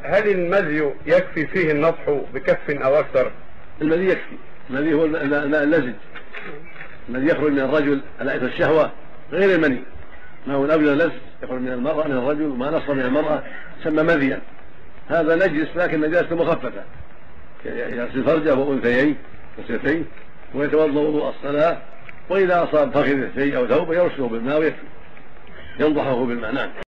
هل المذي يكفي فيه النضح بكف أو أكثر؟ المذي يكفي. المذي هو الماء اللزج الذي يخرج من الرجل على اثر الشهوه غير المني. ما هو الابيض اللزج يخرج من المراه من الرجل وما نص من المراه سمى مذيا. هذا نجس لكن نجاسه مخففه، يغسل فرجه وانثيين وسيتين ويتوضا وضوء الصلاه، واذا اصاب فخذ الثي او ثوب يرشه بالماء ويكفي ينضحه بالماء. نعم.